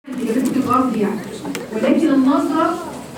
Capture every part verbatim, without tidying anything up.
جابته الارض يعني، ولكن النظره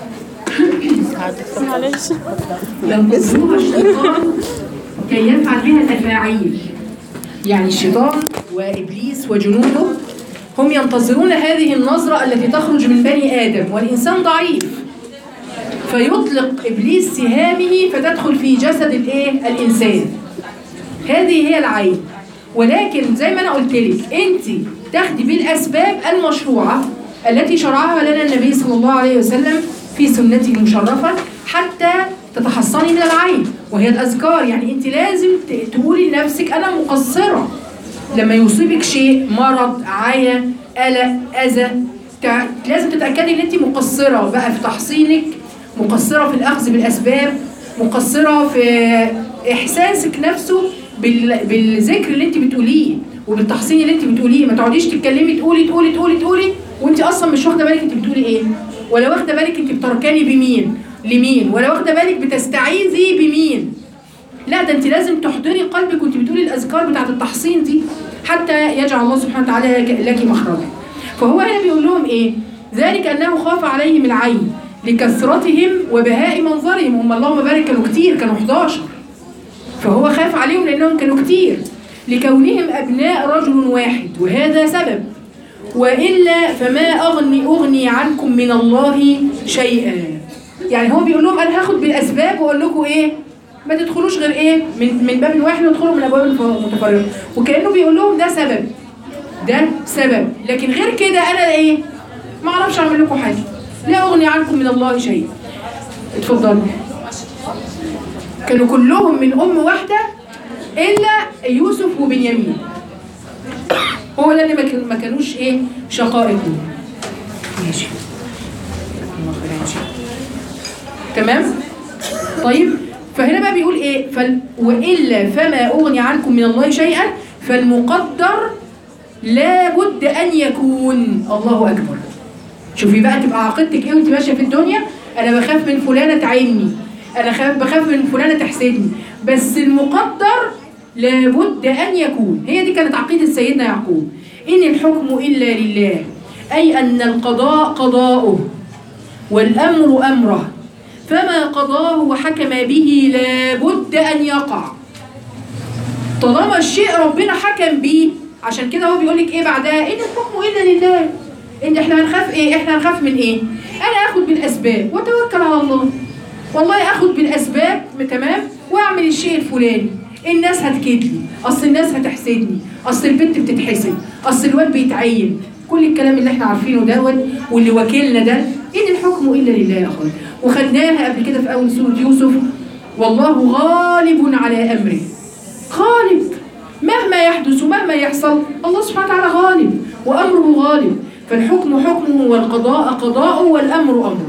معلش ينتظرها الشيطان كي يفعل بها الافاعيل. يعني الشيطان وابليس وجنوده هم ينتظرون هذه النظره التي تخرج من بني ادم، والانسان ضعيف فيطلق ابليس سهامه فتدخل في جسد الايه الانسان. هذه هي العين. ولكن زي ما انا قلت لك انت تاخدي بالاسباب المشروعه التي شرعها لنا النبي صلى الله عليه وسلم في سنته المشرفه حتى تتحصني من العين، وهي الاذكار. يعني انت لازم تقولي لنفسك انا مقصره. لما يصيبك شيء، مرض، عيا، قلق، اذى، لازم تتاكدي ان انت مقصره بقى في تحصينك، مقصره في الاخذ بالاسباب، مقصره في احساسك نفسه بالذكر اللي انت بتقوليه وبالتحصين اللي انت بتقوليه. ما تقعديش تتكلمي تقولي تقولي تقولي تقولي وانت اصلا مش واخده بالك انت بتقولي ايه، ولا واخده بالك انت بتركني بمين لمين، ولا واخده بالك بتستعيذي بمين. لا، ده انت لازم تحضري قلبك وانت بتقولي الاذكار بتاعه التحصين دي حتى يجعل الله سبحانه وتعالى لك مخرجا. فهو هنا بيقول لهم ايه؟ ذلك انه خاف عليهم العين لكثرتهم وبهاء منظرهم. هم اللهم بارك كانوا كتير، كانوا احداشر، فهو خاف عليهم لانهم كانوا كتير، لكونهم ابناء رجل واحد، وهذا سبب. والا فما اغني اغني عنكم من الله شيئا. يعني هو بيقول لهم انا هاخد بالاسباب واقول لكم ايه؟ ما تدخلوش غير ايه؟ من من باب واحد وادخلوا من ابواب متفرقه. وكانه بيقول لهم ده سبب، ده سبب، لكن غير كده انا ايه؟ ما اعرفش اعمل لكم حاجه. لا اغني عنكم من الله شيئا. اتفضلوا. كانوا كلهم من ام واحده الا يوسف وبنيامين، هو اللي ما كانوش ايه؟ شقائق. ماشي تمام. طيب فهنا بقى بيقول ايه؟ فل... والا فما اغني عنكم من الله شيئا، فالمقدر لابد ان يكون. الله اكبر. شوفي بقى تبقى عقيدتك ايه وانت ماشيه في الدنيا؟ انا بخاف من فلانه تعيني، انا خاف بخاف من فلانه تحسدني، بس المقدر لابد ان يكون. هي دي كانت عقيده سيدنا يعقوب، ان الحكم الا لله، اي ان القضاء قضاؤه والامر امره، فما قضاه وحكم به لابد ان يقع. طالما الشيء ربنا حكم بيه، عشان كده هو بيقول لك ايه بعدها؟ ان الحكم الا لله. ان احنا هنخاف ايه؟ احنا هنخاف من ايه؟ انا اخد بالاسباب واتوكل على الله. والله اخد بالاسباب تمام واعمل الشيء الفلاني. الناس هتكدلي، اصل الناس هتحسدني، اصل البنت بتتحسد، اصل الواد بيتعين، كل الكلام اللي احنا عارفينه دوت واللي وكلنا ده. ان الحكم الا لله يا اخوان. وخدناها قبل كده في اول سوره يوسف، والله غالب على امره. غالب مهما يحدث ومهما يحصل، الله سبحانه وتعالى غالب وامره غالب. فالحكم حكمه والقضاء قضاءه والامر امره.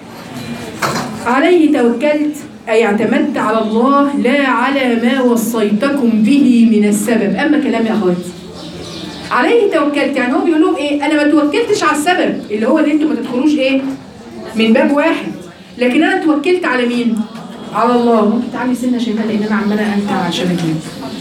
عليه توكلت أي اعتمدت على الله لا على ما وصيتكم به من السبب. أما كلام يا أخواتي، عليه توكلت يعني هو بيقول لهم إيه؟ أنا ما توكلتش على السبب اللي هو اللي أنتم ما تدخلوش إيه؟ من باب واحد، لكن أنا توكلت على مين؟ على الله. ممكن تعالي سنة شمال لأن أنا عمالة أنت عشان أجيب.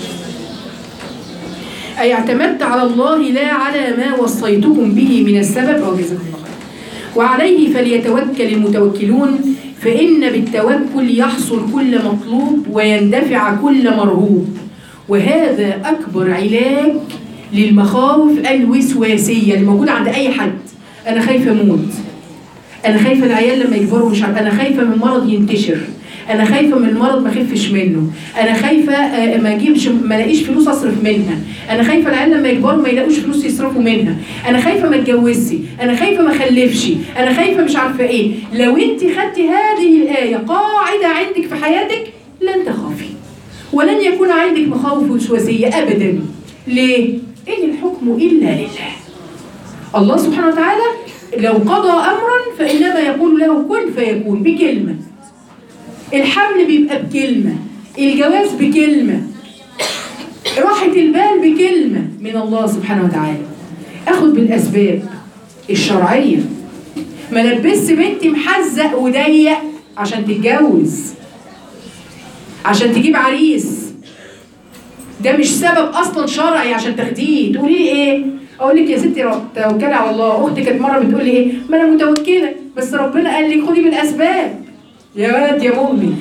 أي اعتمدت على الله لا على ما وصيتكم به من السبب. أو جزاكم الله خير. وعليه فليتوكل المتوكلون، فإن بالتوكل يحصل كل مطلوب ويندفع كل مرهوب، وهذا أكبر علاج للمخاوف الوسواسية اللي موجودة عند أي حد. أنا خايفة أموت، أنا خايفة العيال لما يكبروا مش عارف، أنا خايفة من مرض ينتشر، أنا خايفة من المرض ما أخفش منه، أنا خايفة ما أجيبش ما ألاقيش فلوس أصرف منها، أنا خايفة العيال لما يكبروا ما يلاقوش فلوس يصرفوا منها، أنا خايفة ما أتجوزش، أنا خايفة ما أخلفش، أنا خايفة مش عارفة إيه. لو أنت خدتي هذه الآية قاعدة عندك في حياتك لن تخافي ولن يكون عندك مخاوف وسواسية أبدا. ليه؟ إن الحكم إلا لله. الله سبحانه وتعالى لو قضى أمرا فإنما يقول له كن فيكون بكلمة. الحمل بيبقى بكلمة، الجواز بكلمة، راحة البال بكلمة من الله سبحانه وتعالى. أخذ بالأسباب الشرعية، ما لبس بنتي محزق وضيق عشان تتجوز، عشان تجيب عريس. ده مش سبب أصلا شرعي عشان تاخديه. تقولي لي إيه؟ اقول لك يا ستي توكلي على الله. اختي كانت مره بتقول لي ايه؟ ما انا متوكله بس ربنا قال لي خدي بالاسباب. يا ولد يا مؤمن،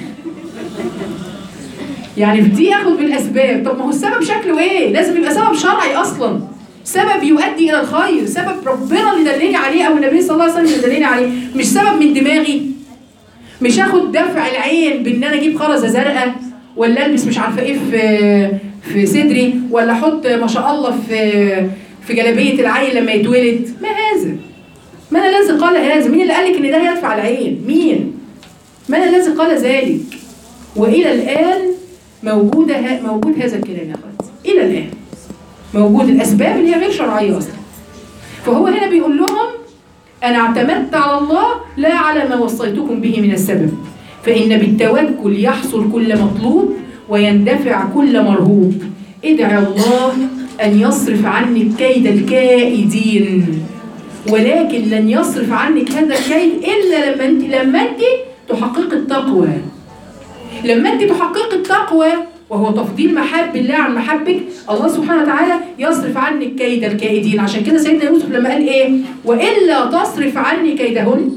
يعني في دي اخد بالاسباب. طب ما هو السبب شكله ايه؟ لازم يبقى سبب شرعي اصلا، سبب يؤدي الى الخير، سبب ربنا اللي دلني عليه او النبي صلى الله عليه وسلم اللي دلني عليه، مش سبب من دماغي. مش هاخد دفع العين بان انا اجيب خرزه زرقاء، ولا البس مش عارفه ايه في في صدري، ولا احط ما شاء الله في في جلابيه العيل لما يتولد. ما هذا؟ من الذي قال هذا؟ مين اللي قال لك ان ده يدفع العين؟ مين؟ من الذي قال ذلك؟ والى الان موجوده موجود هذا الكلام يا اخواتي، الى الان موجود الاسباب اللي هي غير شرعيه اصلا. فهو هنا بيقول لهم انا اعتمدت على الله لا على ما وصيتكم به من السبب، فان بالتوكل يحصل كل مطلوب ويندفع كل مرهوب. ادعي الله ان يصرف عنك كيد الكائدين، ولكن لن يصرف عنك هذا الكيد الا لما انت لما انت تحقق التقوى. لما انت تحقق التقوى وهو تفضيل محب الله عن محبك، الله سبحانه وتعالى يصرف عنك كيد الكائدين. عشان كده سيدنا يوسف لما قال ايه؟ والا تصرف عني كيدهن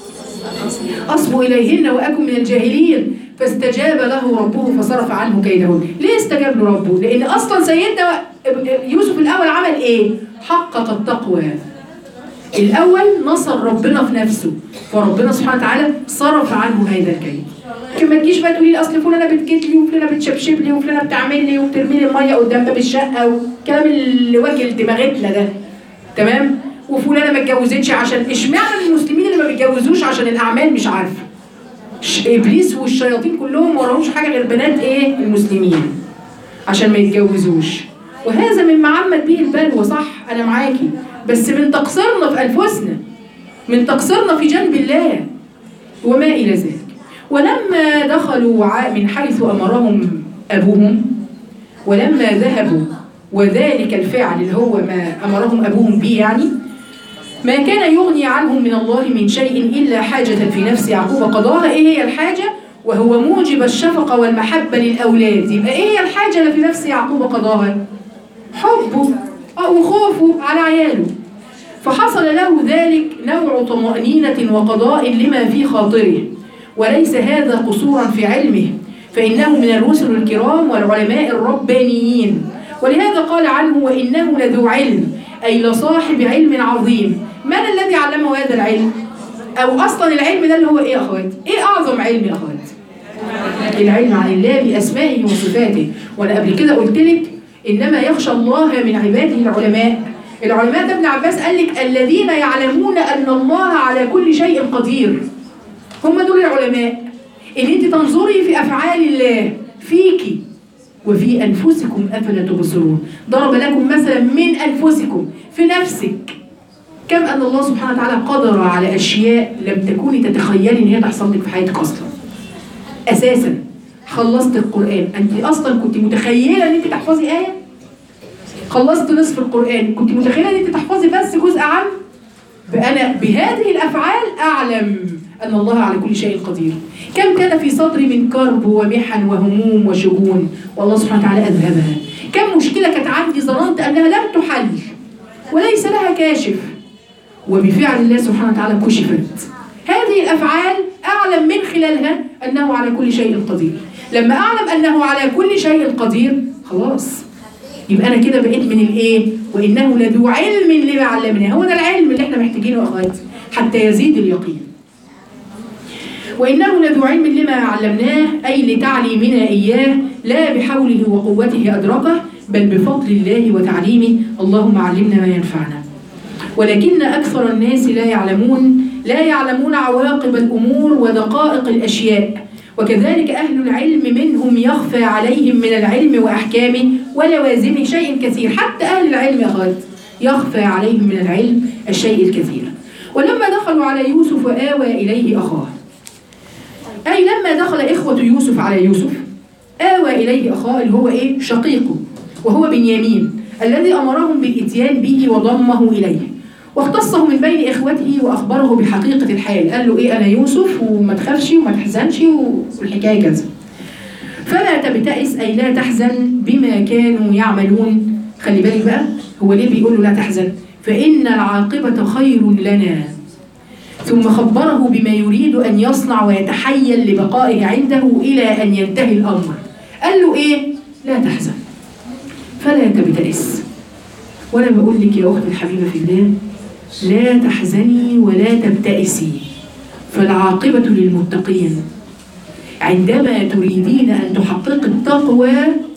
اصب اليهن واكن من الجاهلين، فاستجاب له ربه فصرف عنه كيدهن. ليه استجاب له ربه؟ لان اصلا سيدنا يوسف الاول عمل ايه؟ حقق التقوى. الاول نصر ربنا في نفسه، فربنا سبحانه وتعالى صرف عنه هذا الكيد. لكن ما تجيش بقى تقولي لي اصل فلانه بتكت لي وفلانه بتشبشب لي وفلانه بتعمل لي وبترمي لي الميه قدام باب الشقه والكلام اللي واكل دماغتنا ده، تمام؟ وفلانه ما اتجوزتش عشان اشمعنى المسلمين اللي ما بيتجوزوش عشان الاعمال مش عارفه. ابليس والشياطين كلهم ما وراهمش حاجه غير بنات ايه؟ المسلمين عشان ما يتجوزوش. وهذا مما عمت به البلوى، صح انا معاكي، بس من تقصيرنا في انفسنا، من تقصيرنا في جنب الله وما الى ذلك. ولما دخلوا من حيث امرهم ابوهم، ولما ذهبوا وذلك الفعل اللي هو ما امرهم ابوهم به، يعني ما كان يغني عنهم من الله من شيء الا حاجه في نفس يعقوب قضاها. ايه هي الحاجه؟ وهو موجب الشفقه والمحبه للاولاد. يبقى ايه هي الحاجه اللي في نفس يعقوب قضاها؟ حبه وخوفه على عياله. فحصل له ذلك نوع طمأنينة وقضاء لما في خاطره، وليس هذا قصورا في علمه، فإنه من الرسل الكرام والعلماء الربانيين. ولهذا قال عنه وإنه لذو علم، أي لصاحب علم عظيم. من الذي علمه هذا العلم؟ أو أصلا العلم ده اللي هو إيه يا أخوات؟ إيه أعظم علم يا أخوات؟ العلم عن الله بأسمائه وصفاته. وأنا قبل كده قلت لك إنما يخشى الله من عباده العلماء. العلماء ده ابن عباس قال لك الذين يعلمون أن الله على كل شيء قدير. هم دول العلماء. إن أنت تنظري في أفعال الله فيكي وفي أنفسكم أفلا تبصرون. ضرب لكم مثلا من أنفسكم، في نفسك، كم أن الله سبحانه وتعالى قدر على أشياء لم تكوني تتخيلي إن هي تحصل لك في حياتك أصلا. أساسا خلصت القرآن، أنت أصلا كنت متخيلة إن أنت تحفظي آية؟ خلصت نصف القرآن، كنت متخيلة إن أنت تحفظي بس جزء عام؟ أنا بهذه الأفعال أعلم أن الله على كل شيء قدير. كم كان في صدري من كرب ومحن وهموم وشجون والله سبحانه وتعالى أذهبها. كم مشكلة كانت عندي ظننت أنها لم تحل وليس لها كاشف، وبفعل الله سبحانه وتعالى كشفت. هذه الأفعال أعلم من خلالها أنه على كل شيء قدير. لما أعلم أنه على كل شيء قدير خلاص يبقى أنا كده بقيت من الإيه؟ وإنه لذو علم لما علمناه. هو ده العلم اللي احنا محتاجينه يا أخواتي حتى يزيد اليقين. وإنه لذو علم لما علمناه، أي لتعليمنا إياه، لا بحوله وقوته أدركه بل بفضل الله وتعليمه. اللهم علمنا ما ينفعنا. ولكن أكثر الناس لا يعلمون لا يعلمون عواقب الأمور ودقائق الأشياء، وكذلك أهل العلم منهم يخفى عليهم من العلم وأحكامه ولوازمه شيء كثير. حتى أهل العلم يا أخوات يخفى عليهم من العلم الشيء الكثير. ولما دخلوا على يوسف آوى إليه أخاه، أي لما دخل إخوة يوسف على يوسف آوى إليه أخاه اللي هو إيه؟ شقيقه، وهو بنيامين الذي أمرهم بالإتيان به وضمه إليه، واختصه من بين إخوته وأخبره بحقيقة الحال. قال له إيه؟ أنا يوسف وما تخافش وما تحزنش والحكاية كذا. فلا تبتئس أي لا تحزن بما كانوا يعملون. خلي بالك بقى هو ليه بيقول له لا تحزن؟ فإن العاقبة خير لنا. ثم خبره بما يريد أن يصنع ويتحيل لبقائه عنده إلى أن ينتهي الأمر. قال له إيه؟ لا تحزن فلا تبتئس. وأنا بقول لك يا أختي الحبيبة في الله، لا تحزني ولا تبتئسي، فالعاقبة للمتقين. عندما تريدين أن تحققي التقوى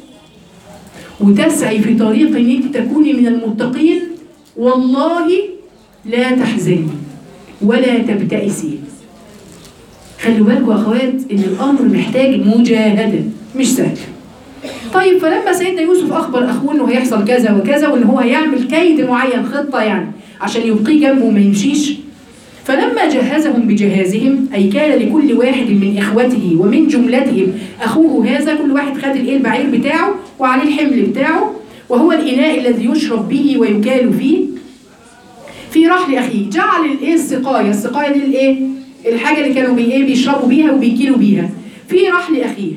وتسعي في طريق أنك تكوني من المتقين، والله لا تحزني ولا تبتئسي. خلوا بالكم يا أخوات إن الأمر محتاج مجاهدة مش سهل. طيب فلما سيدنا يوسف أخبر أخوه إنه هيحصل كذا وكذا وإن هو هيعمل كيد معين، خطة يعني عشان يبقيه جنبه وما يمشيش، فلما جهزهم بجهازهم، أي كان لكل واحد من إخوته ومن جملتهم أخوه هذا، كل واحد خد الإيه البعير بتاعه وعليه الحمل بتاعه وهو الإناء الذي يشرب به ويكال فيه في رحل أخيه. جعل الإيه السقاية، السقاية دي الإيه الحاجة اللي كانوا بإيه بيشربوا بيها وبيكيلوا بيها في رحل أخيه.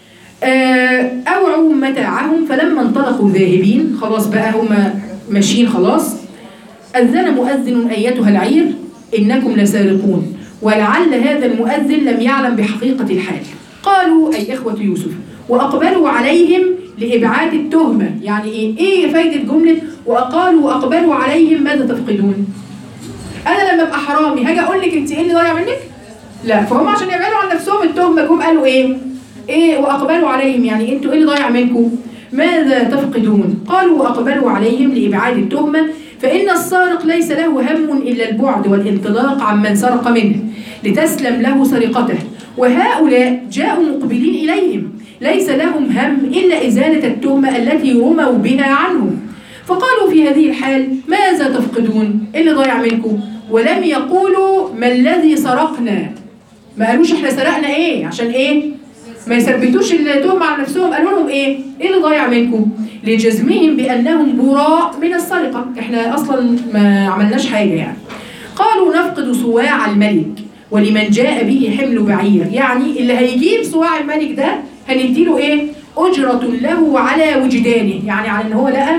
أوعوا متاعهم فلما انطلقوا ذاهبين، خلاص بقى هم ماشيين خلاص، أذن مؤذن أيتها العير إنكم لسارقون، ولعل هذا المؤذن لم يعلم بحقيقة الحال. قالوا أي إخوة يوسف وأقبلوا عليهم لإبعاد التهمة. يعني إيه؟ إيه فايدة جملة وقالوا وأقبلوا عليهم ماذا تفقدون؟ أنا لما أبقى حرامي هاجي أقول لك أنت إيه اللي ضايع منك؟ لا، فهم عشان يبعدوا عن نفسهم التهمة جم قالوا إيه؟ إيه وأقبلوا عليهم، يعني أنتوا إيه اللي ضايع منكم؟ ماذا تفقدون؟ قالوا وأقبلوا عليهم لإبعاد التهمة، فإن السارق ليس له هم إلا البعد والانطلاق عمن سرق منه لتسلم له سرقته، وهؤلاء جاءوا مقبلين إليهم ليس لهم هم إلا إزالة التهمة التي رموا بها عنهم. فقالوا في هذه الحال ماذا تفقدون؟ إيه اللي ضايع منكم؟ ولم يقولوا ما الذي سرقنا، ما قالوش احنا سرقنا ايه عشان ايه؟ ما يثبتوش التهمة على نفسهم، قالوا لهم ايه؟ ايه اللي ضايع منكم؟ لجزمهم بأنهم براء من السرقة، احنا أصلا ما عملناش حاجة يعني. قالوا نفقد صواع الملك ولمن جاء به حمل بعير، يعني اللي هيجيب صواع الملك ده هنديله ايه؟ أجرة له على وجدانه، يعني على ان هو لقى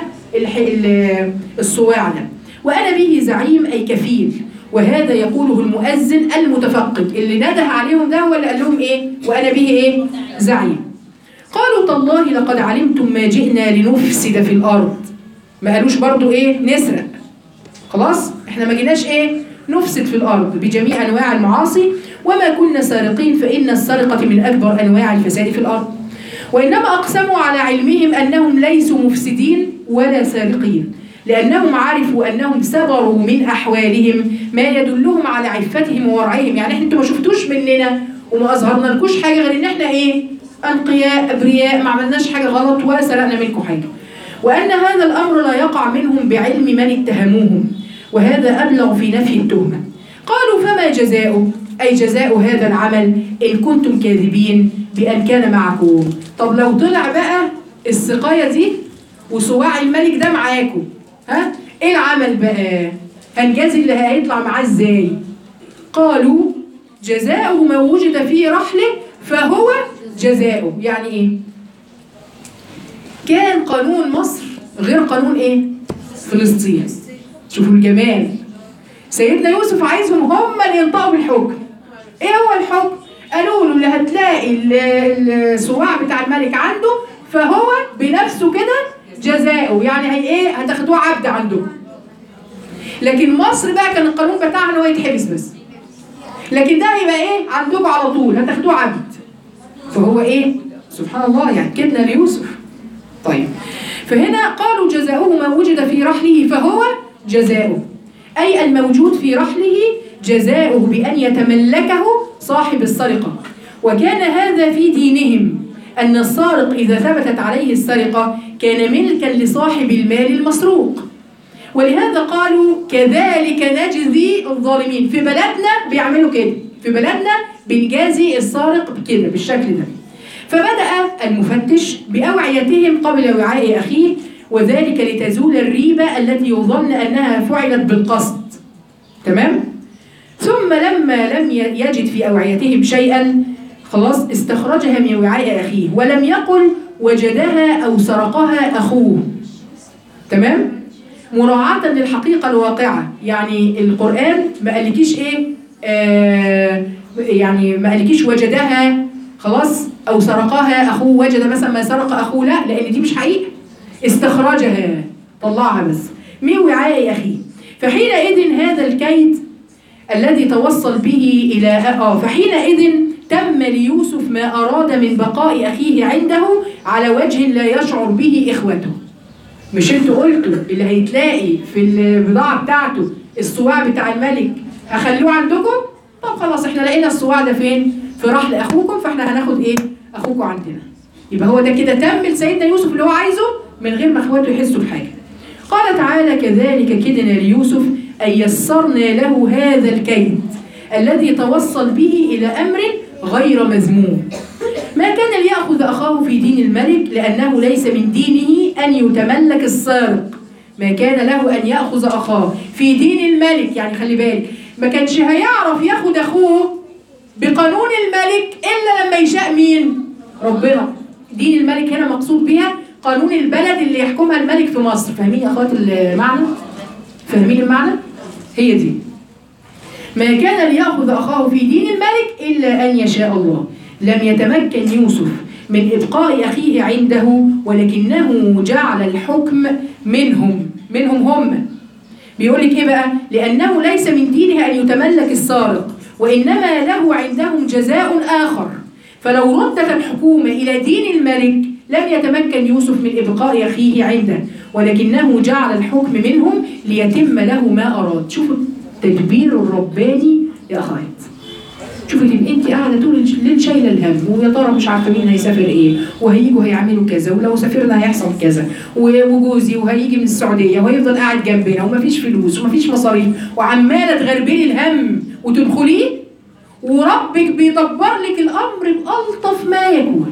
الصواع ده. وأنا به زعيم أي كفيل، وهذا يقوله المؤذن المتفقد اللي نده عليهم ده هو اللي قال لهم ايه؟ وأنا به ايه؟ زعيم. قالوا تالله لقد علمتم ما جئنا لنفسد في الأرض. ما قالوش برضو ايه؟ نسرق. خلاص؟ احنا ما جيناش ايه؟ نفسد في الأرض بجميع أنواع المعاصي، وما كنا سارقين، فإن السرقة من أكبر أنواع الفساد في الأرض. وإنما أقسموا على علمهم أنهم ليسوا مفسدين ولا سارقين، لأنهم عرفوا أنهم سبروا من أحوالهم ما يدلهم على عفتهم وورعهم. يعني احنا انتوا ما شفتوش مننا وما أظهرنا لكوش حاجة غير إن احنا إيه؟ أنقياء أبرياء، ما عملناش حاجة غلط ولا سرقنا منكم حاجة. وأن هذا الأمر لا يقع منهم بعلم من اتهموهم، وهذا أبلغ في نفي التهمة. قالوا فما جزاؤه؟ أي جزاء هذا العمل إن كنتم كاذبين بأن كان معكم. طب لو طلع بقى السقاية دي وصواع الملك ده معاكم، ها؟ إيه العمل بقى؟ هنجازي اللي هيطلع معاه إزاي؟ قالوا جزاؤه ما وجد في رحله فهو جزاؤه. يعني إيه؟ كان قانون مصر غير قانون إيه؟ فلسطين. شوفوا الجمال. سيدنا يوسف عايزهم هم اللي ينطقوا بالحكم. ايه هو الحكم؟ قالوا له اللي هتلاقي الصواع بتاع الملك عنده فهو بنفسه كده جزاؤه، يعني هي ايه؟ هتاخدوه عبد عندكم. لكن مصر بقى كان القانون بتاعها ان هو يتحبس بس. لكن ده هيبقى ايه؟ عندكم على طول هتاخدوه عبد. فهو ايه؟ سبحان الله، يعني كدنا ليوسف. طيب فهنا قالوا جزاؤه ما وجد في رحله فهو جزاؤه، أي الموجود في رحله جزاؤه بأن يتملكه صاحب السرقة. وكان هذا في دينهم أن السارق إذا ثبتت عليه السرقة كان ملكا لصاحب المال المسروق، ولهذا قالوا كذلك نجزي الظالمين. في بلدنا بيعملوا كده، في بلدنا بنجازي السارق كده بالشكل ده. فبدأ المفتش بأوعيتهم قبل وعاء أخيه، وذلك لتزول الريبة التي يظن أنها فعلت بالقصد. تمام؟ ثم لما لم يجد في أوعيتهم شيئا خلاص استخرجها من وعاء أخيه، ولم يقل وجدها أو سرقها أخوه. تمام؟ مراعاة للحقيقة الواقعة. يعني القرآن ما قالكيش إيه آه يعني ما قالكيش وجدها خلاص أو سرقها أخوه، وجد مثلا ما سرق أخوه، لا، لأن دي مش حقيقة. استخرجها، طلعها بس من وعاء أخيه. فحينئذ هذا الكيد الذي توصل به إلى آه فحينئذ تم ليوسف ما أراد من بقاء أخيه عنده على وجه لا يشعر به إخوته. مش انتوا قلتوا اللي هيتلاقي في البضاعة بتاعته الصواع بتاع الملك هخلوه عندكم؟ طب خلاص احنا لقينا الصواع ده فين؟ في رحل أخوكم، فاحنا هناخد ايه؟ أخوكم عندنا. يبقى هو ده كده تم لسيدنا يوسف اللي هو عايزه من غير ما اخواته يحسوا بحاجة. قال تعالى: كذلك كدنا ليوسف أن يسرنا له هذا الكيد الذي توصل به إلى أمر غير مذموم. ما كان ليأخذ أخاه في دين الملك لأنه ليس من دينه أن يتملك السارق. ما كان له أن يأخذ أخاه في دين الملك، يعني خلي بالك ما كانش هيعرف ياخد أخوه بقانون الملك إلا لما يشاء مين؟ ربنا. دين الملك هنا مقصود بها قانون البلد اللي يحكمها الملك في مصر. فاهمين يا أخوات المعنى؟ فاهمين المعنى؟ هي دي. ما كان ليأخذ أخاه في دين الملك إلا أن يشاء الله. لم يتمكن يوسف من إبقاء أخيه عنده، ولكنه جعل الحكم منهم منهم هم. بيقول لك إيه بقى؟ لأنه ليس من دينه أن يتملك السارق، وإنما له عندهم جزاء آخر. فلو ردت الحكومة إلى دين الملك لم يتمكن يوسف من إبقاء أخيه عنده، ولكنه جعل الحكم منهم ليتم له ما أراد. شوفوا التدبير الرباني يا أخوات. شوفي تبقى انت قاعده طول الليل شايله الهم، ويا ترى مش عارفه مين هيسافر ايه، وهيجوا هيعملوا كذا، ولو سافرنا هيحصل كذا، وجوزي وهيجي من السعوديه وهيفضل قاعد جنبنا ومفيش فلوس ومفيش مصاريف، وعماله تغربلي الهم وتدخليه، وربك بيدبر لك الامر بألطف ما يكون.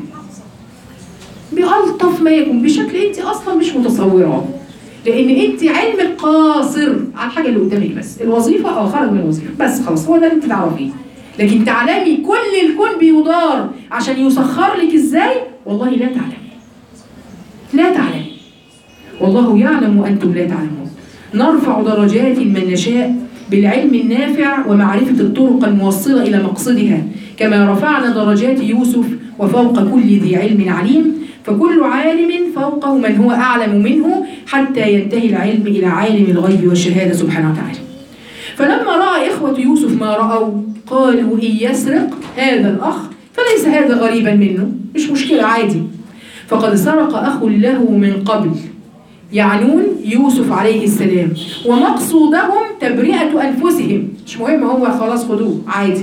بألطف ما يكون بشكل انت اصلا مش متصوراه. لان انت علمك قاصر على الحاجه اللي قدامك بس، الوظيفه اه خرج من الوظيفه بس خلاص، هو ده اللي انت تعرفيه. لكن تعلمي كل الكون بيدار عشان يسخر لك ازاي؟ والله لا تعلمي. لا تعلمي. والله يعلم وانتم لا تعلمون. نرفع درجات من نشاء بالعلم النافع ومعرفة الطرق الموصلة إلى مقصدها، كما رفعنا درجات يوسف وفوق كل ذي علم عليم، فكل عالم فوقه من هو أعلم منه حتى ينتهي العلم إلى عالم الغيب والشهادة سبحانه وتعالى. فلما رأى إخوة يوسف ما رأوا قالوا: إن يسرق هذا الأخ فليس هذا غريبا منه، مش مشكلة عادي، فقد سرق أخ له من قبل، يعنون يوسف عليه السلام، ومقصودهم تبرئة أنفسهم، مش مهم، هو خلاص خدوه عادي.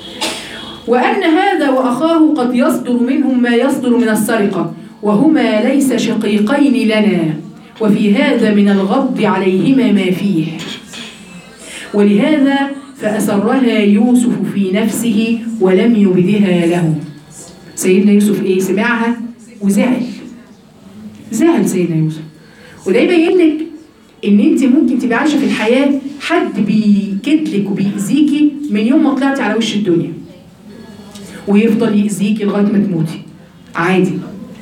وأن هذا وأخاه قد يصدر منهم ما يصدر من السرقة، وهما ليس شقيقين لنا، وفي هذا من الغض عليهما ما فيه. ولهذا فأسرها يوسف في نفسه ولم يبدها له. سيدنا يوسف إيه؟ سمعها وزعل. زعل سيدنا يوسف. وده يبين لك إن أنت ممكن تبقى عايشة في الحياة حد بيكدلك وبيأذيكي من يوم ما طلعتي على وش الدنيا، ويفضل يأذيكي لغاية ما تموتي. عادي.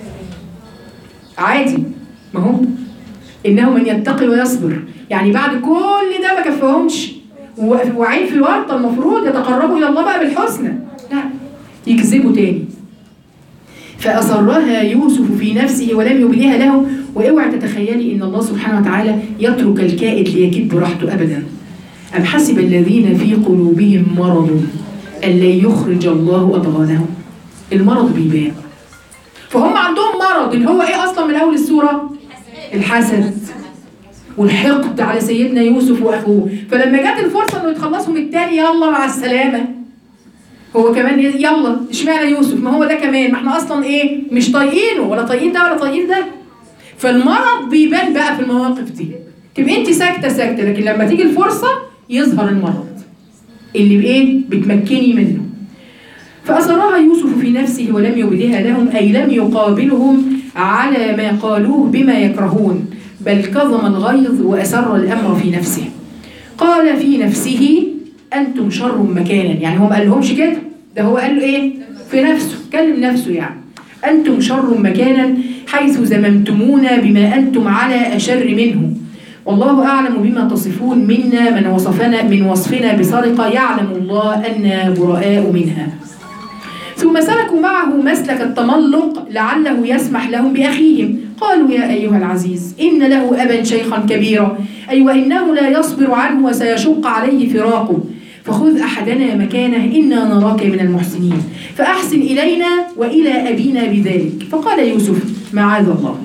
عادي. ما هو إنه من يتقي ويصبر، يعني بعد كل ده ما كفاهمش وعين في ورطة، المفروض يتقربوا إلى الله بقى بالحسنى، لا، يكذبوا تاني. فأسرها يوسف في نفسه ولم يبدها له. واوعي تتخيلي إن الله سبحانه وتعالى يترك الكائد ليكيد براحته أبدا. أم حسب الذين في قلوبهم مرض أن لن يخرج الله أضغانهم. المرض بيبان، فهم عندهم مرض اللي هو إيه أصلا من أول السورة؟ الحسد والحقد على سيدنا يوسف وأخوه. فلما جت الفرصة إنه يتخلصوا من التاني، يلا مع السلامة، هو كمان يلا. اشمعنى يوسف؟ ما هو ده كمان، ما احنا أصلا إيه؟ مش طايقينه، ولا طايقين ده ولا طايقين ده. فالمرض بيبان بقى في المواقف دي. تبقى أنت ساكتة ساكتة، لكن لما تيجي الفرصة يظهر المرض اللي بإيه؟ بتمكني منه. فأسرها يوسف في نفسه ولم يبدها لهم، أي لم يقابلهم على ما قالوه بما يكرهون، بل كظم الغيظ وأسر الأمر في نفسه. قال في نفسه: أنتم شر مكانا. يعني هو ما قالهمش كده، ده هو قال له إيه؟ في نفسه، كلم نفسه يعني. أنتم شر مكانا حيث زممتمونا بما أنتم على أشر منه، والله أعلم بما تصفون منا من وصفنا من وصفنا بسرقة يعلم الله أنا براء منها. ثم سلكوا معه مسلك التملق لعله يسمح لهم بأخيهم. قالوا يا أيها العزيز إن له أبا شيخا كبيرا أي وإنه لا يصبر عنه وسيشق عليه فراقه فخذ أحدنا مكانه إنا نراك من المحسنين فأحسن إلينا وإلى أبينا بذلك. فقال يوسف معاذ الله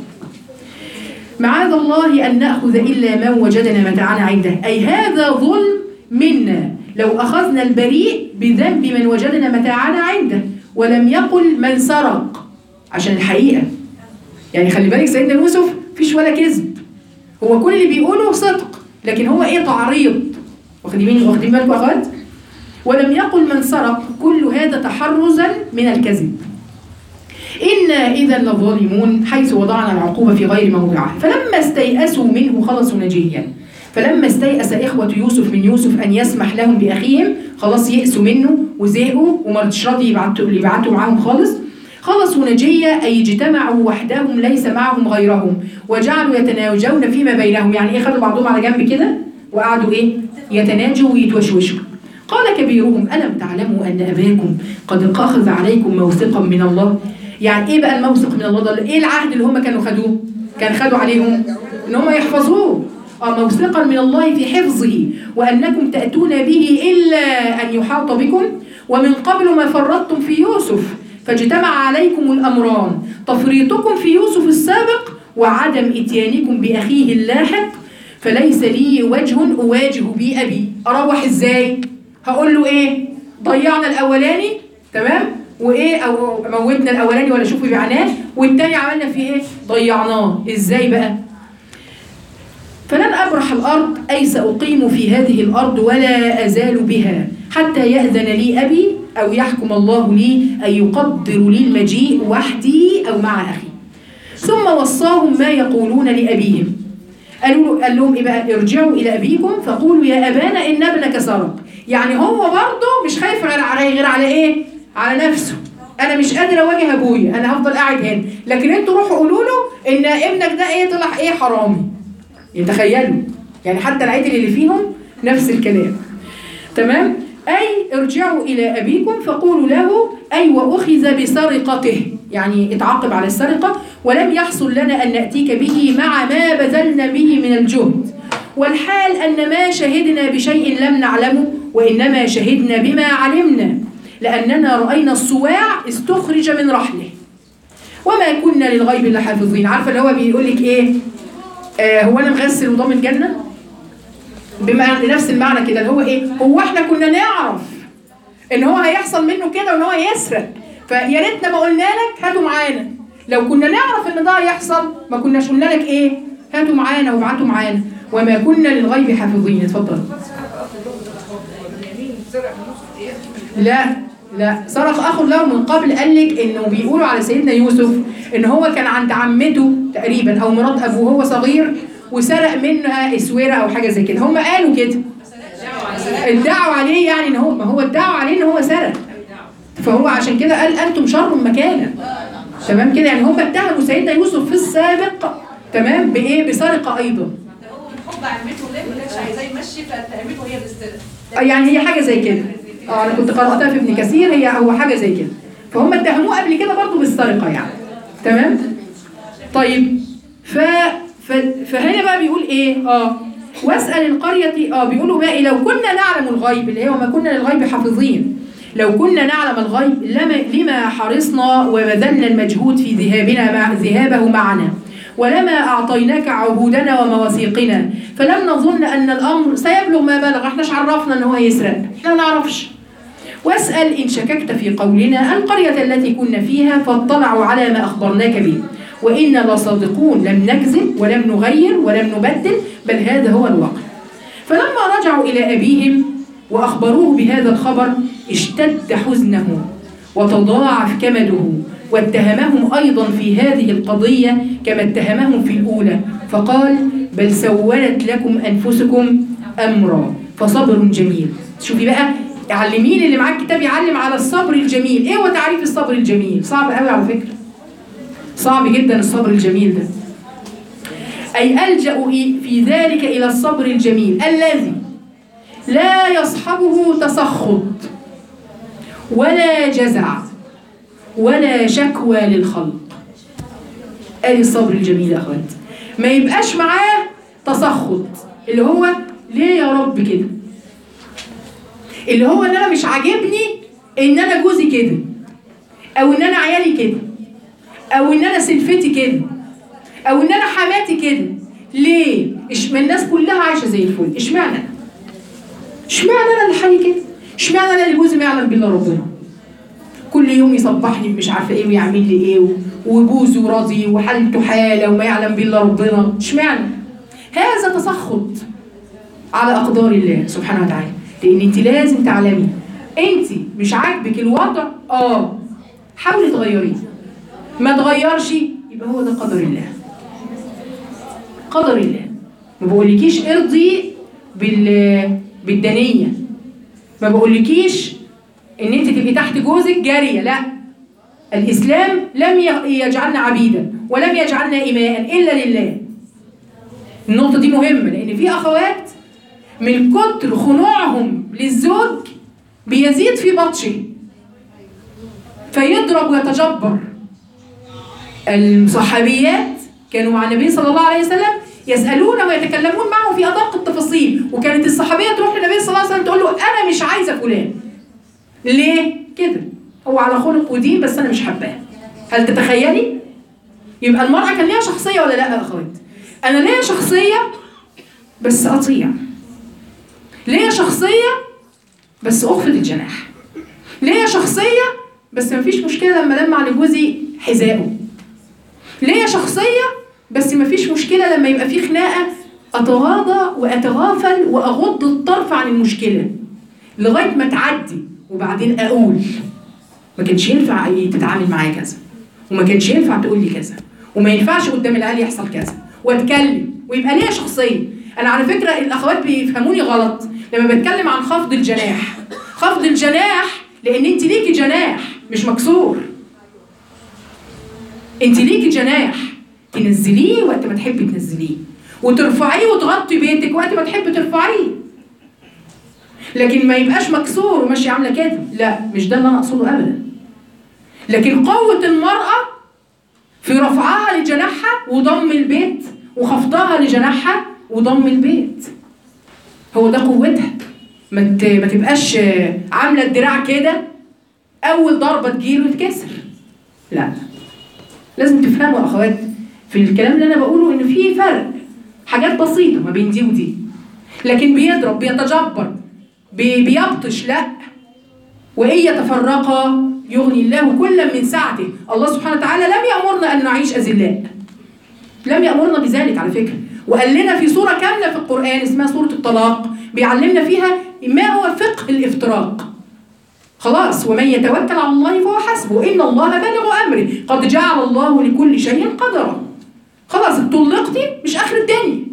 معاذ الله أن نأخذ إلا من وجدنا متاعنا عنده أي هذا ظلم منا لو أخذنا البريء بذنب من وجدنا متاعنا عنده ولم يقل من سرق عشان الحقيقة. يعني خلي بالك سيدنا يوسف فيش ولا كذب، هو كل اللي بيقوله صدق لكن هو ايه تعريض. واخدين واخدين بالكم اخوات؟ ولم يقل من سرق كل هذا تحرزا من الكذب. إنا إذا لظالمون حيث وضعنا العقوبة في غير موضعها. فلما استيأسوا منه خلصوا نجيا. فلما استيأس إخوة يوسف من يوسف أن يسمح لهم بأخيهم خلاص يأسوا منه وزهقوا ومرضش راضي يبعتوا يبعتوا معاهم خالص. خلصوا نجيا أي اجتمعوا وحدهم ليس معهم غيرهم وجعلوا يتناجون فيما بينهم. يعني إيه خدوا بعضهم على جنب كده وقعدوا إيه يتناجوا ويتوشوشوا. قال كبيرهم ألم تعلموا أن أباكم قد أخذ عليكم موثقا من الله. يعني إيه بقى الموثق من الله ده؟ إيه العهد اللي هم كانوا خدوه؟ كان خدوا عليهم إن هم يحفظوه. آه موثقا من الله في حفظه وأنكم تأتون به إلا أن يحاط بكم ومن قبل ما فرطتم في يوسف فاجتمع عليكم الأمران تفريطكم في يوسف السابق وعدم إتيانكم بأخيه اللاحق فليس لي وجه أواجه بي أبي. أروح إزاي؟ هقول له إيه؟ ضيعنا الأولاني تمام؟ وإيه أو موتنا الأولاني ولا شوفوا بعناه والتاني عملنا فيه إيه؟ ضيعناه. إزاي بقى؟ فلن أبرح الأرض أي سأقيم في هذه الأرض ولا أزال بها حتى يأذن لي أبي أو يحكم الله لي أن يقدر لي المجيء وحدي أو مع أخي. ثم وصاهم ما يقولون لأبيهم. قالوا قال لهم إيه بقى؟ ارجعوا إلى أبيكم فقولوا يا أبانا إن ابنك سرق. يعني هو برضه مش خايف غير على غير على إيه؟ على نفسه. أنا مش قادر أواجه أبويا، أنا هفضل قاعد هنا، لكن أنتوا روحوا قولوا له إن ابنك ده إيه طلع إيه حرامي. يتخيلوا يعني حتى العيد اللي فيهم نفس الكلام. تمام؟ أي ارجعوا إلى أبيكم فقولوا له أي وأخذ بسرقته يعني اتعاقب على السرقة ولم يحصل لنا أن نأتيك به مع ما بذلنا به من الجهد والحال أن ما شهدنا بشيء لم نعلمه وإنما شهدنا بما علمنا لأننا رأينا الصواع استخرج من رحله وما كنا للغيب لحافظين. عارفة اللي هو بيقول لك إيه؟ آه هو أنا مغسل وضامن جنة؟ بمعنى نفس المعنى كده اللي هو ايه؟ هو احنا كنا نعرف ان هو هيحصل منه كده وان هو يسرق فيا ريتنا ما قلنا لك هاتوا معانا. لو كنا نعرف ان ده هيحصل ما كناش قلنا لك ايه؟ هاتوا معانا وابعتوا معانا وما كنا للغيب حافظين. اتفضل. لا لا سرق اخ له من قبل. قال لك انه بيقولوا على سيدنا يوسف ان هو كان عند عمته تقريبا او مرات ابوه وهو صغير وسرق منها اسوره او حاجه زي كده. هم قالوا كده ادعوا عليه يعني ان هو ما هو ادعوا عليه ان هو سرق فهو عشان كده قال انتم شر مكانا. تمام كده يعني هم اتهموا سيدنا يوسف في السابق تمام بايه؟ بسرقه ايضا. حب عمته ليه ما كانش عايزاه يمشي فاتهمته هي بالسرقه. يعني هي حاجه زي كده. اه انا كنت قراتها في ابن كثير هي هو حاجه زي كده. فهم اتهموه قبل كده برضه بالسرقه يعني. تمام؟ طيب ف فهنا بقى بيقول ايه؟ اه واسأل القرية. اه بيقولوا بقى لو كنا نعلم الغيب اللي هي وما كنا للغيب حافظين. لو كنا نعلم الغيب لما لما حرصنا وبذلنا المجهود في ذهابنا مع ذهابه معنا ولما أعطيناك عهودنا ومواثيقنا فلم نظن أن الأمر سيبلغ ما بلغ. احناش عرفنا أن هو يسرق، احنا ما نعرفش. واسأل إن شككت في قولنا القرية التي كنا فيها فاطلعوا على ما أخبرناك به وإنا لصادقون لم نكذب ولم نغير ولم نبدل بل هذا هو الواقع. فلما رجعوا إلى أبيهم وأخبروه بهذا الخبر اشتد حزنه وتضاعف كمده واتهمهم أيضا في هذه القضية كما اتهمهم في الأولى فقال بل سولت لكم أنفسكم أمرا فصبر جميل. شوفي بقى علمين اللي معاك كتاب يعلم على الصبر الجميل. ايه هو تعريف الصبر الجميل؟ صعب قوي على فكرة، صعب جدا الصبر الجميل ده. أي ألجأ في ذلك إلى الصبر الجميل الذي لا يصحبه تسخط ولا جزع ولا شكوى للخلق. ادي الصبر الجميل يا اخوات. ما يبقاش معاه تسخط، اللي هو ليه يا رب كده، اللي هو ان انا مش عاجبني ان انا جوزي كده، او ان انا عيالي كده، او ان انا سلفتي كده، او ان انا حماتي كده. ليه؟ ما الناس كلها عايشه زي الفل، اشمعنى انا؟ اشمعنى انا اللي حالي كده؟ اشمعنى انا اللي جوزي ما يعلم بالله ربنا؟ كل يوم يصبحني مش عارفه ايه ويعمل لي ايه، وبوزه راضي وحالته حاله وما يعلم بالله ربنا. اشمعنى؟ هذا تسخط على اقدار الله سبحانه وتعالى. لان انت لازم تعلمي انت مش عاجبك الوضع، اه حاولي تغيريه. ما تغيرش يبقى هو ده قدر الله. قدر الله. ما بقولكيش ارضي بال بالدنيه، ما بقولكيش ان انت تبقي تحت جوزك جاريه، لا. الاسلام لم يجعلنا عبيدا ولم يجعلنا اماء الا لله. النقطه دي مهمه، لان في اخوات من كتر خنوعهم للزوج بيزيد في بطشه فيضرب ويتجبر. الصحابيات كانوا مع النبي صلى الله عليه وسلم يسالونه ويتكلمون معه في ادق التفاصيل، وكانت الصحابيه تروح للنبي صلى الله عليه وسلم تقول له انا مش عايزه فلان. ليه؟ كده هو على خلق ودين بس انا مش حباه. هل تتخيلي؟ يبقى المرأة كان ليها شخصية ولا لا يا اخوات؟ انا ليا شخصية بس اطيع، ليا شخصية بس اخفض الجناح، ليا شخصية بس مفيش مشكلة لما لمع لجوزي حذائه، ليا شخصية بس مفيش مشكلة لما يبقى في خناقة اتغاضى واتغافل واغض الطرف عن المشكلة لغاية ما تعدي وبعدين اقول ما كانش ينفع تتعامل معايا كذا، وما كانش ينفع تقول لي كذا، وما ينفعش قدام العيال يحصل كذا، واتكلم ويبقى ليا شخصيه. انا على فكره الاخوات بيفهموني غلط لما بتكلم عن خفض الجناح. خفض الجناح لان انت ليكي جناح مش مكسور. انت ليكي جناح تنزليه وقت ما تحبي تنزليه، وترفعيه وتغطي بيتك وقت ما تحبي ترفعيه، لكن ما يبقاش مكسور وماشي عامله كده. لا، مش ده اللي انا اقصده ابدا. لكن قوه المراه في رفعها لجناحها وضم البيت، وخفضها لجناحها وضم البيت، هو ده قوتها. ما ما تبقاش عامله الدراع كده اول ضربه تجيله يتكسر. لا، لازم تفهموا يا اخوات في الكلام اللي انا بقوله ان في فرق، حاجات بسيطه ما بين دي ودي. لكن بيضرب، بيتجبر، بيبطش، لا. وإن يتفرقا يغني الله كلا من سعته. الله سبحانه وتعالى لم يأمرنا أن نعيش أذلاء، لم يأمرنا بذلك على فكرة. وقال لنا في سورة كاملة في القرآن اسمها سورة الطلاق بيعلمنا فيها ما هو فقه الافتراق. خلاص، ومن يتوكل على الله فهو حسبه إن الله بالغ أمره قد جعل الله لكل شيء قدرا. خلاص، اتطلقتي مش آخر الدنيا،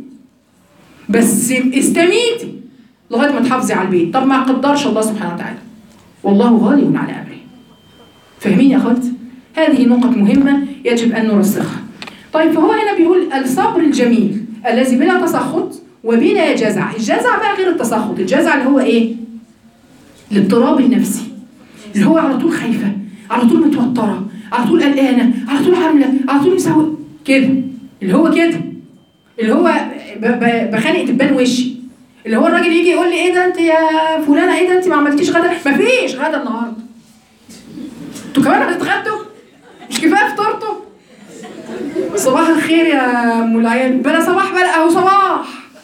بس استميتي لغايه ما تحافظي على البيت. طب ما قدرش الله سبحانه وتعالى، والله غالب على امره. فاهمين يا اخوات؟ هذه نقط مهمه يجب ان نرسخها. طيب، فهو هنا بيقول الصبر الجميل الذي بلا تسخط وبلا جزع. الجزع بقى غير التسخط. الجزع اللي هو ايه؟ الاضطراب النفسي، اللي هو على طول خايفه، على طول متوتره، على طول قلقانه، على طول حامله، على طول مسوي كده، اللي هو كده، اللي هو بخانق تبان وشي، اللي هو الراجل يجي يقول لي ايه ده انت يا فلانه، ايه ده انت ما عملتيش غدا؟ مفيش غدا النهارده. انتوا كمان هتتغدوا؟ مش كفايه فطرتوا؟ صباح الخير يا ام العيال، بلا صباح بلا اهو صباح.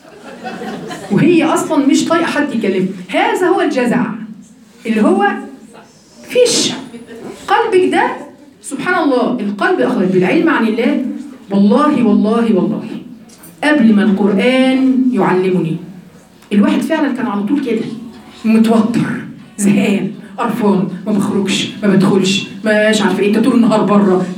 وهي اصلا مش طايقه حد يكلمها. هذا هو الجزع، اللي هو فيش قلبك ده. سبحان الله، القلب اخوات بالعلم عن الله، والله والله والله قبل ما القرآن يعلمني الواحد فعلا كان على طول كده، متوتر، زهقان، قرفان، ما بخرجش، ما بدخلش، مش عارفه ايه، انت طول النهار بره.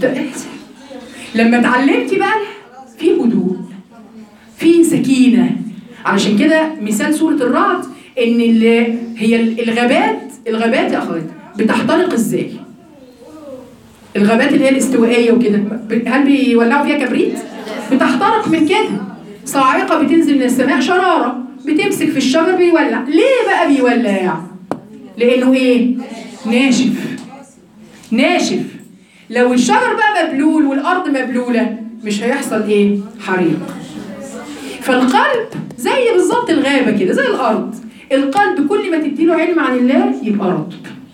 لما اتعلمتي بقى في هدوء، في سكينه. علشان كده مثال سوره الرعد ان هي الغابات، الغابات يا اخوات بتحترق ازاي؟ الغابات اللي هي الاستوائيه وكده، هل بيولعوا فيها كبريت؟ بتحترق من كده. صاعقه بتنزل من السماء، شراره بتمسك في الشجر بيولع. ليه بقى بيولع؟ لانه ايه؟ ناشف. ناشف. لو الشجر بقى مبلول والارض مبلوله مش هيحصل ايه؟ حريق. فالقلب زي بالظبط الغابه كده، زي الارض. القلب كل ما تديله علم عن الله يبقى رطب،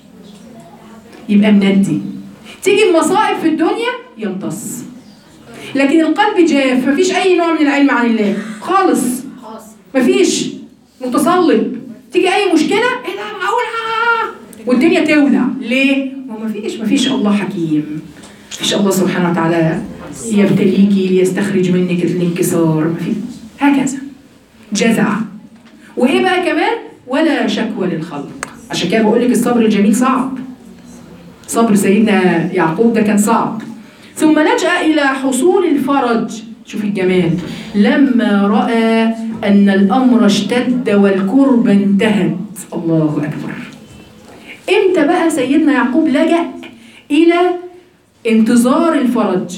يبقى مندي. تيجي المصائب في الدنيا يمتص. لكن القلب جاف، مفيش اي نوع من العلم عن الله خالص، مفيش. متصلب، تيجي اي مشكله ايه ده معقوله والدنيا تولع. ليه؟ ما مفيش مفيش الله حكيم، مفيش الله سبحانه وتعالى يبتليكي ليستخرج منك الانكسار. مفيش. هكذا جزع. وايه بقى كمان؟ ولا شكوى للخلق. عشان كده بقول لك الصبر الجميل صعب. صبر سيدنا يعقوب ده كان صعب. ثم لجأ إلى حصول الفرج. شوف الجمال. لما رأى أن الأمر اشتد والكرب انتهت. الله أكبر. إمتى بقى سيدنا يعقوب لجأ إلى انتظار الفرج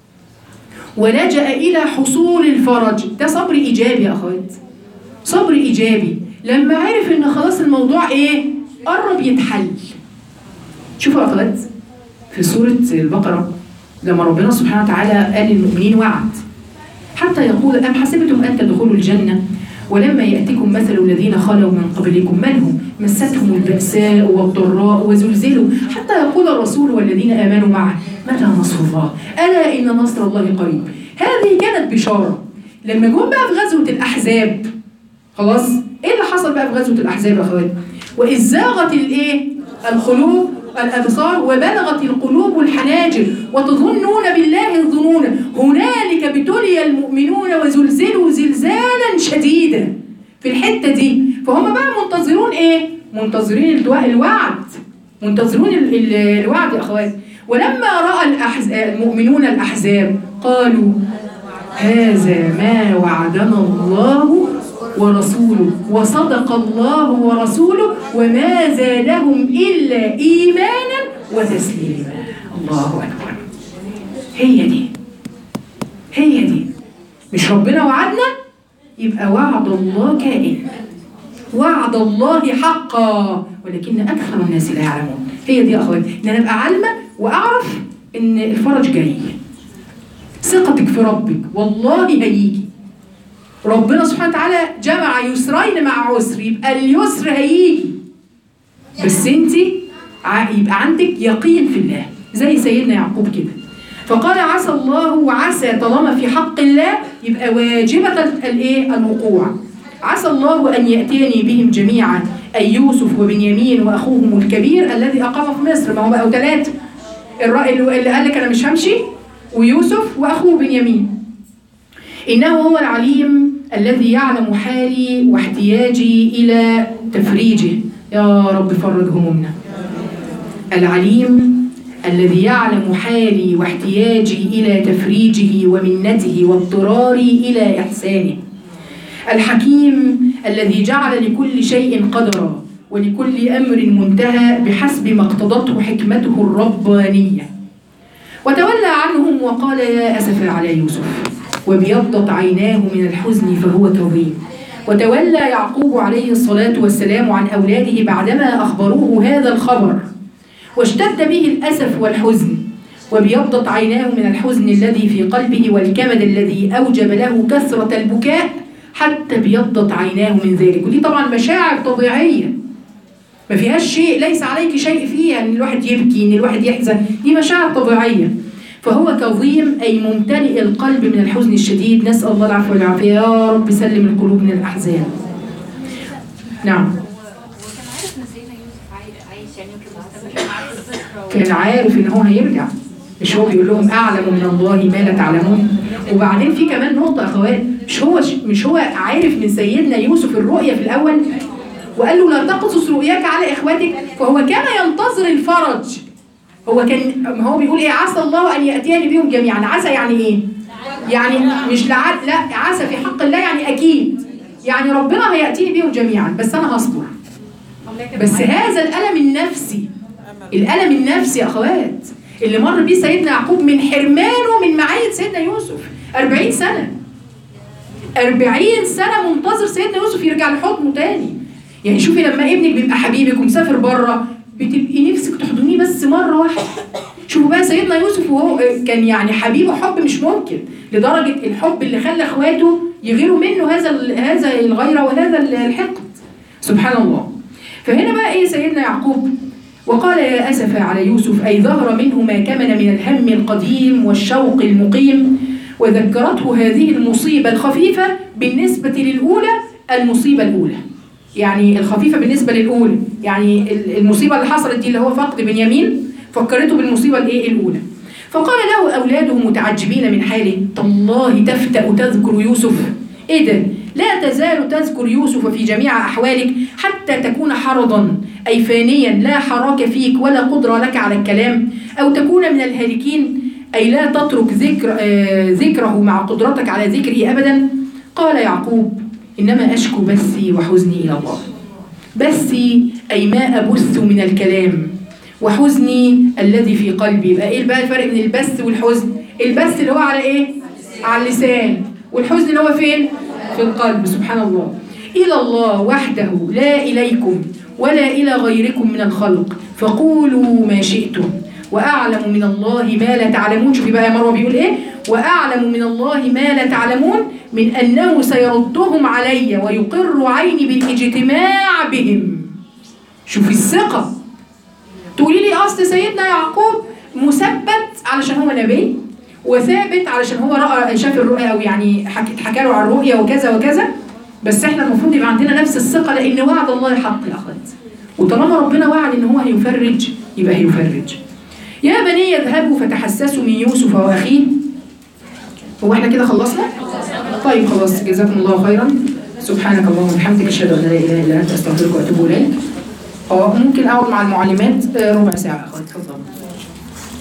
ولجأ إلى حصول الفرج؟ ده صبر إيجابي يا أخوات، صبر إيجابي. لما عرف إن خلاص الموضوع إيه؟ قرب يتحل. شوفوا يا أخوات في سورة البقرة لما ربنا سبحانه وتعالى قال للمؤمنين وعد، حتى يقول أم حسبتم أن تدخلوا الجنة ولما يأتكم مثل الذين خلوا من قبلكم من هم مستهم البأساء والضراء وزلزلوا حتى يقول الرسول والذين آمنوا معه متى نصر الله ألا إن نصر الله قريب. هذه كانت بشارة. لما جم بقى في غزوة الأحزاب خلاص إيه اللي حصل بقى في غزوة الأحزاب يا أخوات؟ وإذ زاغت الإيه؟ القلوب الأبصار وبلغت القلوب الحناجر وتظنون بالله الظنون هنالك ابتلي المؤمنون وزلزلوا زلزالا شديدا. في الحتة دي فهم بقى منتظرون ايه؟ منتظرين الوعد، منتظرون الوعد يا اخوات. ولما رأى المؤمنون الأحزاب قالوا هذا ما وعدنا الله ورسوله وصدق الله ورسوله وما زادهم إلا إيمانا وتسليما. الله أكبر. هي دي هي دي. مش ربنا وعدنا يبقى وعد الله كائن، وعد الله حقا ولكن أكثر الناس لا يعلمون. هي دي يا أخواتي، إن أنا أبقى عالمة وأعرف إن الفرج جاي. ثقتك في ربك والله هيجي. ربنا سبحانه وتعالى جمع يسرين مع عسر، يبقى اليسر هيجي بس انت يبقى عندك يقين في الله زي سيدنا يعقوب كده. فقال عسى الله، وعسى طالما في حق الله يبقى واجبة الايه؟ الوقوع. عسى الله ان ياتيني بهم جميعا اي يوسف وبنيامين واخوهم الكبير الذي اقام في مصر. ما هو بقوا ثلاثه، اللي قال لك انا مش همشي ويوسف واخوه بنيامين. إنه هو العليم الذي يعلم حالي واحتياجي إلى تفريجه. يا رب فرج همومنا. العليم الذي يعلم حالي واحتياجي إلى تفريجه ومنته واضطراري إلى إحسانه. الحكيم الذي جعل لكل شيء قدرا ولكل أمر منتهى بحسب ما اقتضته حكمته الربانية. وتولى عنهم وقال يا أسف على يوسف وابيضت عيناه من الحزن فهو كظيم. وتولى يعقوب عليه الصلاة والسلام عن أولاده بعدما أخبروه هذا الخبر واشتد به الأسف والحزن، وابيضت عيناه من الحزن الذي في قلبه والكمد الذي أوجب له كثرة البكاء حتى ابيضت عيناه من ذلك. ودي طبعا مشاعر طبيعية ما فيهاش شيء، ليس عليك شيء فيها ان الواحد يبكي ان الواحد يحزن، دي مشاعر طبيعية. فهو كظيم أي ممتلئ القلب من الحزن الشديد. نسأل الله العفو والعافية يا رب، سلم القلوب من الأحزان. نعم. كان عارف إن هو هيرجع، مش هو بيقول لهم أعلم من الله ما لا تعلمون. وبعدين في كمان نقطة أخوات، مش هو مش هو عارف من سيدنا يوسف الرؤية في الأول وقال له لا تقصص رؤياك على إخواتك، فهو كان ينتظر الفرج. هو كان هو بيقول ايه؟ عسى الله ان ياتيني بهم جميعا. عسى يعني ايه؟ يعني مش لعد، لا عسى في حق الله يعني اكيد، يعني ربنا هياتيني بهم جميعا بس انا هصبر. بس هذا الالم النفسي، الالم النفسي يا اخوات، اللي مر بيه سيدنا يعقوب من حرمانه من معاية سيدنا يوسف. أربعين سنة أربعين سنة منتظر سيدنا يوسف يرجع لحضنه تاني. يعني شوفي لما ابنك بيبقى حبيبك ومسافر بره بتبقي نفسك تحضنيه بس مرة واحدة. شوفوا بقى سيدنا يوسف وهو كان يعني حبيبه حب مش ممكن، لدرجة الحب اللي خلى اخواته يغيروا منه هذا هذا الغيرة وهذا الحقد. سبحان الله. فهنا بقى ايه سيدنا يعقوب؟ وقال يا أسف على يوسف أي ظهر منه ما كمن من الهم القديم والشوق المقيم، وذكرته هذه المصيبة الخفيفة بالنسبة للأولى المصيبة الأولى. يعني الخفيفة بالنسبة للأولى، يعني المصيبة اللي حصلت دي اللي هو فقد بنيامين فكرته بالمصيبة الايه الأولى. فقال له أولاده متعجبين من حاله تالله تفتأ تذكر يوسف. إيه ده؟ لا تزال تذكر يوسف في جميع أحوالك حتى تكون حرضا أي فانيا لا حراك فيك ولا قدرة لك على الكلام، أو تكون من الهالكين أي لا تترك ذكر آه ذكره مع قدرتك على ذكره أبدا. قال يعقوب إنما أشكو بثي وحزني إلى الله. بثي أي ما أبث من الكلام، وحزني الذي في قلبي. يبقى إيه بقى الفرق بين البث والحزن؟ البث اللي هو على إيه؟ على اللسان، والحزن اللي هو فين؟ في القلب. سبحان الله. إلى الله وحده لا إليكم ولا إلى غيركم من الخلق، فقولوا ما شئتم وأعلم من الله ما لا تعلمون. شوفي بقى يا مروة بيقول إيه؟ وأعلم من الله ما لا تعلمون من أنه سيردهم علي ويقر عيني بالاجتماع بهم. شوفي الثقة. تقولي لي أصل سيدنا يعقوب مثبت علشان هو نبي، وثابت علشان هو رأى شاف الرؤيا أو يعني حكى له عن الرؤيا وكذا وكذا، بس احنا المفروض يبقى عندنا نفس الثقة لأن وعد الله حق يا أخوات، وطالما ربنا وعد إن هو هيفرج يبقى هيفرج. يا بني اذهبوا فتحسسوا من يوسف وأخيه. هو احنا كده خلصنا؟ طيب خلاص جزاكم الله خيرا. سبحانك اللهم وبحمدك أشهد أن لا إله إلا أنت أستغفرك وأتوب إليك. اه ممكن أقعد مع المعلمات ربع ساعة. اتفضل.